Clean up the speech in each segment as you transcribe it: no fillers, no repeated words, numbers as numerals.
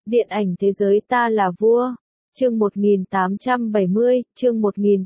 Điện ảnh thế giới ta là vua. Chương 1870, chương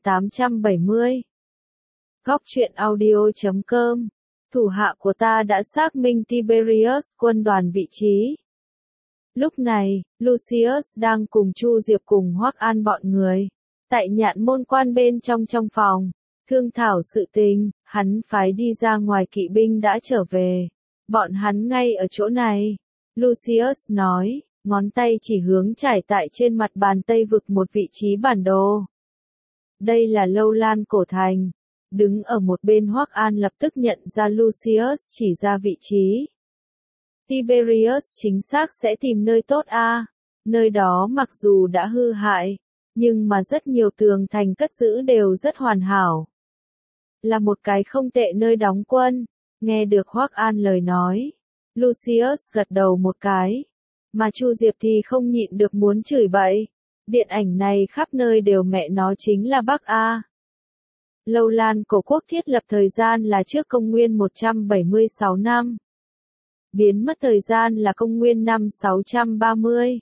1870. Góc truyện audio.com. Thủ hạ của ta đã xác minh Tiberius quân đoàn vị trí. Lúc này, Lucius đang cùng Chu Diệp cùng Hoắc An bọn người. Tại nhạn môn quan bên trong phòng. Thương thảo sự tình, hắn phái đi ra ngoài kỵ binh đã trở về. Bọn hắn ngay ở chỗ này. Lucius nói, ngón tay chỉ hướng trải tại trên mặt bàn Tây vực một vị trí bản đồ. Đây là Lâu Lan cổ thành. Đứng ở một bên Hoắc An lập tức nhận ra Lucius chỉ ra vị trí. Tiberius chính xác sẽ tìm nơi tốt a. Nơi đó mặc dù đã hư hại, nhưng mà rất nhiều tường thành cất giữ đều rất hoàn hảo. Là một cái không tệ nơi đóng quân. Nghe được Hoắc An lời nói, Lucius gật đầu một cái. Mà Chu Diệp thì không nhịn được muốn chửi bậy. Điện ảnh này khắp nơi đều mẹ nó chính là Bắc A. Lâu Lan cổ quốc thiết lập thời gian là trước công nguyên 176 năm. Biến mất thời gian là công nguyên năm 630.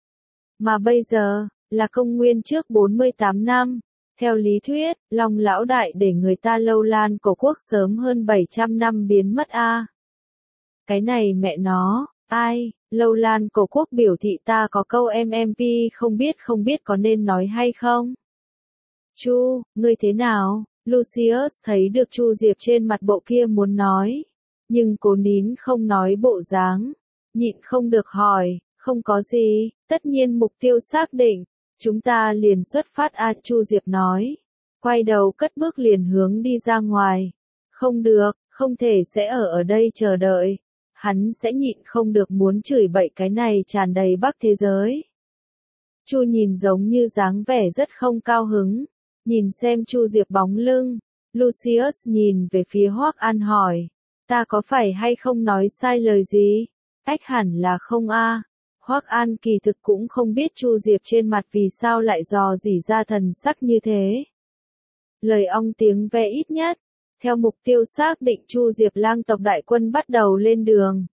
Mà bây giờ, là công nguyên trước 48 năm. Theo lý thuyết, Long Lão Đại để người ta Lâu Lan cổ quốc sớm hơn 700 năm biến mất a. Cái này mẹ nó, ai, Lâu Lan cổ quốc biểu thị ta có câu MMP không biết có nên nói hay không? Chu, ngươi thế nào? Lucius thấy được Chu Diệp trên mặt bộ kia muốn nói, nhưng cố nín không nói bộ dáng, nhịn không được hỏi, không có gì, tất nhiên mục tiêu xác định, chúng ta liền xuất phát a. Chu Diệp nói, quay đầu cất bước liền hướng đi ra ngoài. Không được, không thể sẽ ở đây chờ đợi. Hắn sẽ nhịn không được muốn chửi bậy cái này tràn đầy Bắc thế giới. Chu nhìn giống như dáng vẻ rất không cao hứng. Nhìn xem Chu Diệp bóng lưng, Lucius nhìn về phía Hoắc An hỏi, ta có phải hay không nói sai lời gì? Ách hẳn là không a. Hoắc An kỳ thực cũng không biết Chu Diệp trên mặt vì sao lại dò dỉ ra thần sắc như thế. Lời ong tiếng ve ít nhất, theo mục tiêu xác định Chu Diệp lang tộc đại quân bắt đầu lên đường.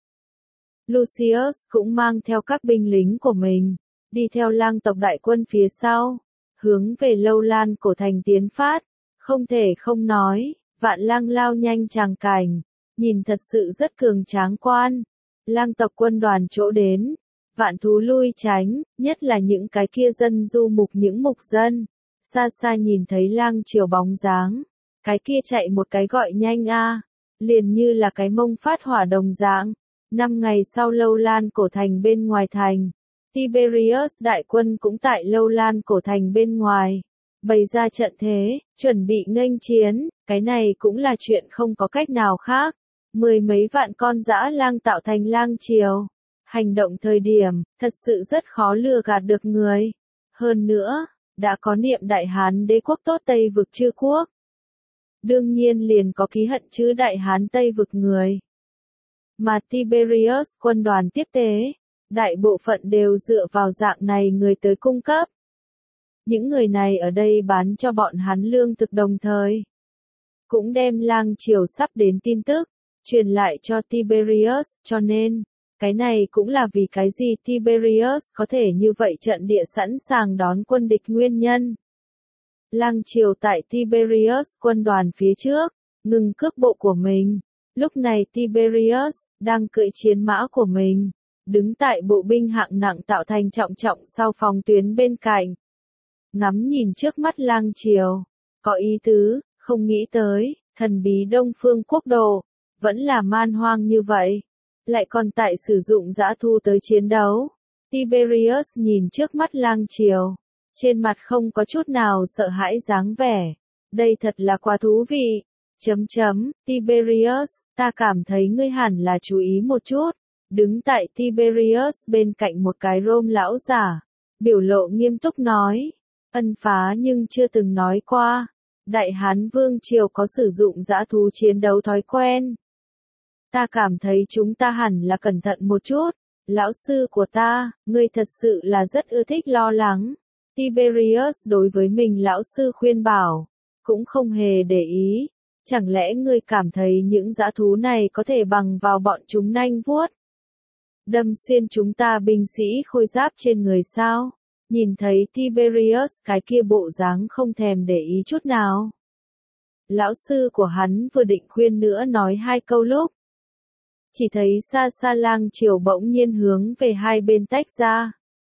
Lucius cũng mang theo các binh lính của mình, đi theo lang tộc đại quân phía sau, hướng về Lâu Lan cổ thành tiến phát. Không thể không nói, vạn lang lao nhanh tràng cảnh, nhìn thật sự rất cường tráng quan. Lang tộc quân đoàn chỗ đến, vạn thú lui tránh, nhất là những cái kia dân du mục những mục dân. Xa xa nhìn thấy lang triều bóng dáng, cái kia chạy một cái gọi nhanh a, liền như là cái mông phát hỏa đồng dạng. 5 ngày sau Lâu Lan cổ thành bên ngoài thành, Tiberius đại quân cũng tại Lâu Lan cổ thành bên ngoài, bày ra trận thế, chuẩn bị nghênh chiến. Cái này cũng là chuyện không có cách nào khác. 10 mấy vạn con dã lang tạo thành lang triều. Hành động thời điểm, thật sự rất khó lừa gạt được người. Hơn nữa, đã có niệm Đại Hán đế quốc tốt Tây vực chư quốc. Đương nhiên liền có ký hận chữ Đại Hán Tây vực người. Mà Tiberius quân đoàn tiếp tế, đại bộ phận đều dựa vào dạng này người tới cung cấp. Những người này ở đây bán cho bọn hắn lương thực đồng thời. Cũng đem lang triều sắp đến tin tức, truyền lại cho Tiberius, cho nên, cái này cũng là vì cái gì Tiberius có thể như vậy trận địa sẵn sàng đón quân địch nguyên nhân. Lang triều tại Tiberius quân đoàn phía trước, ngừng cước bộ của mình. Lúc này Tiberius, đang cưỡi chiến mã của mình, đứng tại bộ binh hạng nặng tạo thành trọng sau phòng tuyến bên cạnh. Ngắm nhìn trước mắt lang triều, có ý tứ, không nghĩ tới, thần bí Đông Phương quốc độ, vẫn là man hoang như vậy, lại còn tại sử dụng dã thu tới chiến đấu. Tiberius nhìn trước mắt lang triều, trên mặt không có chút nào sợ hãi dáng vẻ. Đây thật là quá thú vị. Tiberius, ta cảm thấy ngươi hẳn là chú ý một chút. Đứng tại Tiberius bên cạnh một cái Rôm lão giả, biểu lộ nghiêm túc nói, ân phá nhưng chưa từng nói qua. Đại Hán Vương Triều có sử dụng dã thú chiến đấu thói quen. Ta cảm thấy chúng ta hẳn là cẩn thận một chút. Lão sư của ta, ngươi thật sự là rất ưa thích lo lắng. Tiberius đối với mình lão sư khuyên bảo, cũng không hề để ý. Chẳng lẽ ngươi cảm thấy những dã thú này có thể bằng vào bọn chúng nanh vuốt? đâm xuyên chúng ta binh sĩ khôi giáp trên người sao? Nhìn thấy Tiberius cái kia bộ dáng không thèm để ý chút nào. Lão sư của hắn vừa định khuyên nữa nói hai câu lúc. Chỉ thấy xa xa lang triều bỗng nhiên hướng về hai bên tách ra.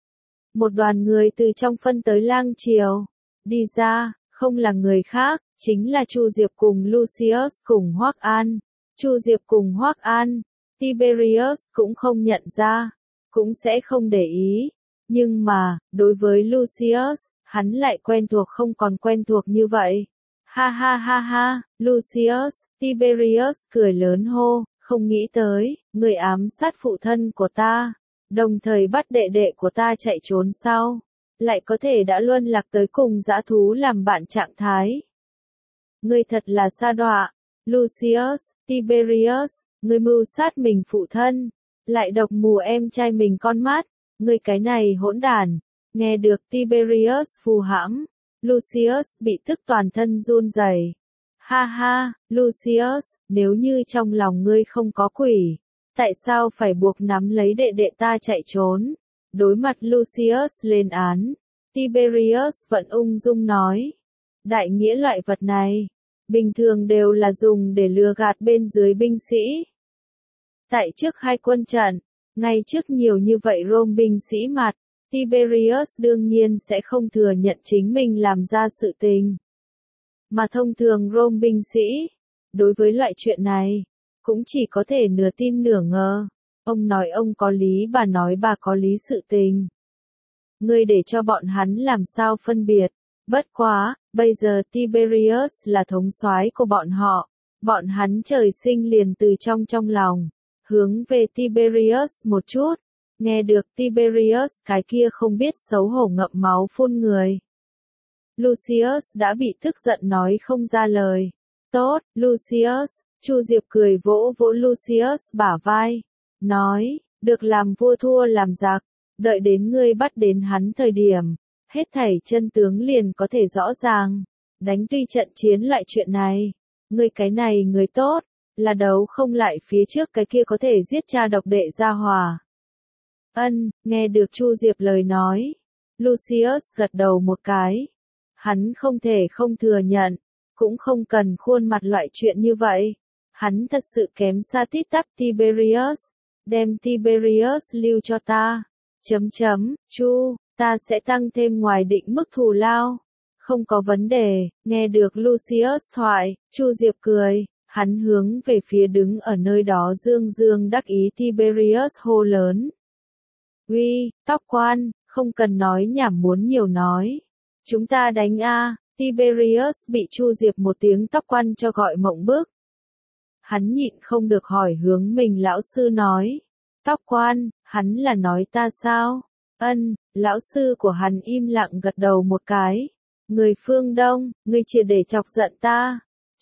Một đoàn người từ trong phân tới lang triều. Đi ra, không là người khác, chính là Chu Diệp cùng Lucius cùng Hoắc An. Chu Diệp cùng Hoắc An, Tiberius cũng không nhận ra, cũng sẽ không để ý. Nhưng mà, đối với Lucius, hắn lại quen thuộc không còn quen thuộc như vậy. Ha ha ha ha, Lucius, Tiberius cười lớn hô, không nghĩ tới, người ám sát phụ thân của ta, đồng thời bắt đệ đệ của ta chạy trốn sau, lại có thể đã luân lạc tới cùng dã thú làm bạn trạng thái. Ngươi thật là sa đọa, Lucius, Tiberius, ngươi mưu sát mình phụ thân, lại độc mù em trai mình con mắt, ngươi cái này hỗn đản. Nghe được Tiberius phù hãm, Lucius bị tức toàn thân run rẩy. Ha ha, Lucius, nếu như trong lòng ngươi không có quỷ, tại sao phải buộc nắm lấy đệ đệ ta chạy trốn? Đối mặt Lucius lên án, Tiberius vẫn ung dung nói. Đại nghĩa loại vật này, bình thường đều là dùng để lừa gạt bên dưới binh sĩ. Tại trước hai quân trận, ngay trước nhiều như vậy Rome binh sĩ mặt, Tiberius đương nhiên sẽ không thừa nhận chính mình làm ra sự tình. Mà thông thường Rome binh sĩ, đối với loại chuyện này, cũng chỉ có thể nửa tin nửa ngờ. Ông nói ông có lý, bà nói bà có lý sự tình. Ngươi để cho bọn hắn làm sao phân biệt. Bất quá, bây giờ Tiberius là thống soái của bọn họ. Bọn hắn trời sinh liền từ trong lòng. Hướng về Tiberius một chút. Nghe được Tiberius cái kia không biết xấu hổ ngậm máu phun người. Lucius đã bị tức giận nói không ra lời. Tốt, Lucius, Chu Diệp cười vỗ vỗ Lucius bả vai. Nói, được làm vua thua làm giặc, đợi đến ngươi bắt đến hắn thời điểm, hết thảy chân tướng liền có thể rõ ràng. Đánh tuy trận chiến loại chuyện này, ngươi cái này người tốt, là đấu không lại phía trước cái kia có thể giết cha độc đệ gia hòa. Nghe được Chu Diệp lời nói, Lucius gật đầu một cái. Hắn không thể không thừa nhận, cũng không cần khuôn mặt loại chuyện như vậy. Hắn thật sự kém xa tít tắp Tiberius, đem Tiberius lưu cho ta. Chu, ta sẽ tăng thêm ngoài định mức thù lao. Không có vấn đề, nghe được Lucius thoại, Chu Diệp cười, hắn hướng về phía đứng ở nơi đó dương dương đắc ý Tiberius hô lớn. Uy, tóc quan, không cần nói nhảm muốn nhiều nói. Chúng ta đánh a. Tiberius bị Chu Diệp một tiếng tóc quan cho gọi mộng bức. Hắn nhịn không được hỏi hướng mình lão sư nói. Tóc quan, hắn là nói ta sao? Lão sư của hắn im lặng gật đầu một cái. Người phương Đông, ngươi triệt để chọc giận ta.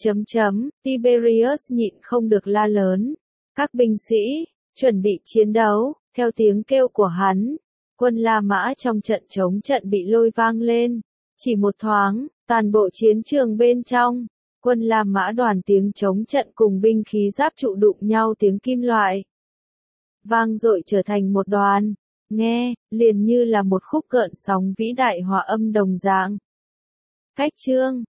Tiberius nhịn không được la lớn. Các binh sĩ, chuẩn bị chiến đấu, theo tiếng kêu của hắn. Quân La Mã trong trận chống trận bị lôi vang lên. Chỉ một thoáng, toàn bộ chiến trường bên trong, quân La Mã đoàn tiếng chống trận cùng binh khí giáp trụ đụng nhau tiếng kim loại. Vang dội trở thành một đoàn, nghe, liền như là một khúc gợn sóng vĩ đại hòa âm đồng dạng. Cách chương